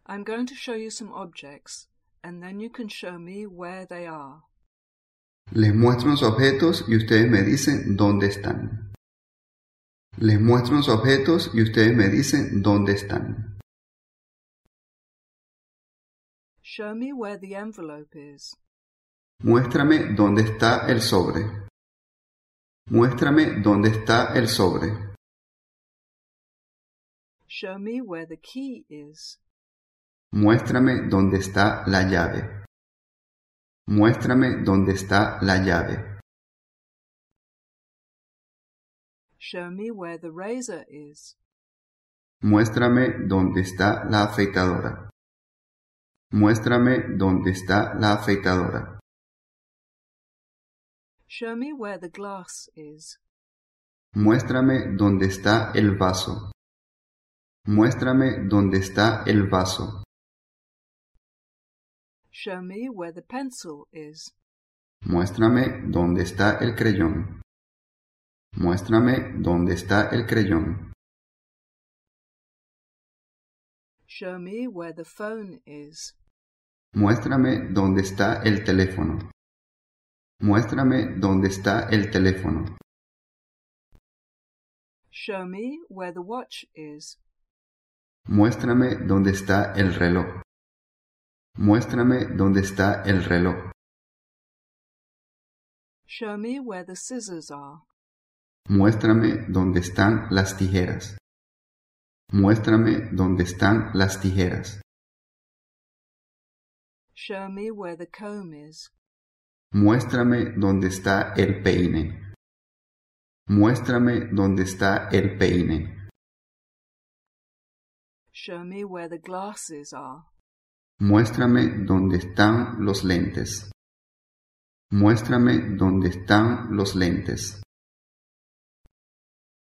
I'm going to show you some objects, and then you can show me where they are. Les muestro unos objetos y ustedes me dicen dónde están. Les muestro unos objetos y ustedes me dicen dónde están. Show me where the envelope is. Muéstrame dónde está el sobre. Muéstrame dónde está el sobre. Show me where the key is. Muéstrame dónde está la llave. Muéstrame dónde está la llave. Show me where the razor is. Muéstrame dónde está la afeitadora. Muéstrame dónde está la afeitadora. Show me where the glass is. Muéstrame dónde está el vaso. Muéstrame dónde está el vaso. Show me where the pencil is. Muéstrame dónde está el crayón. Muéstrame dónde está el crayón. Show me where the phone is. Muéstrame dónde está el teléfono. Muéstrame dónde está el teléfono. Show me where the watch is. Muéstrame dónde está el reloj. Muéstrame dónde está el reloj. Show me where the scissors are. Muéstrame dónde están las tijeras. Muéstrame dónde están las tijeras. Show me where the comb is. Muéstrame dónde está el peine. Muéstrame dónde está el peine. Show me where the glasses are. Muéstrame dónde están los lentes. Muéstrame dónde están los lentes.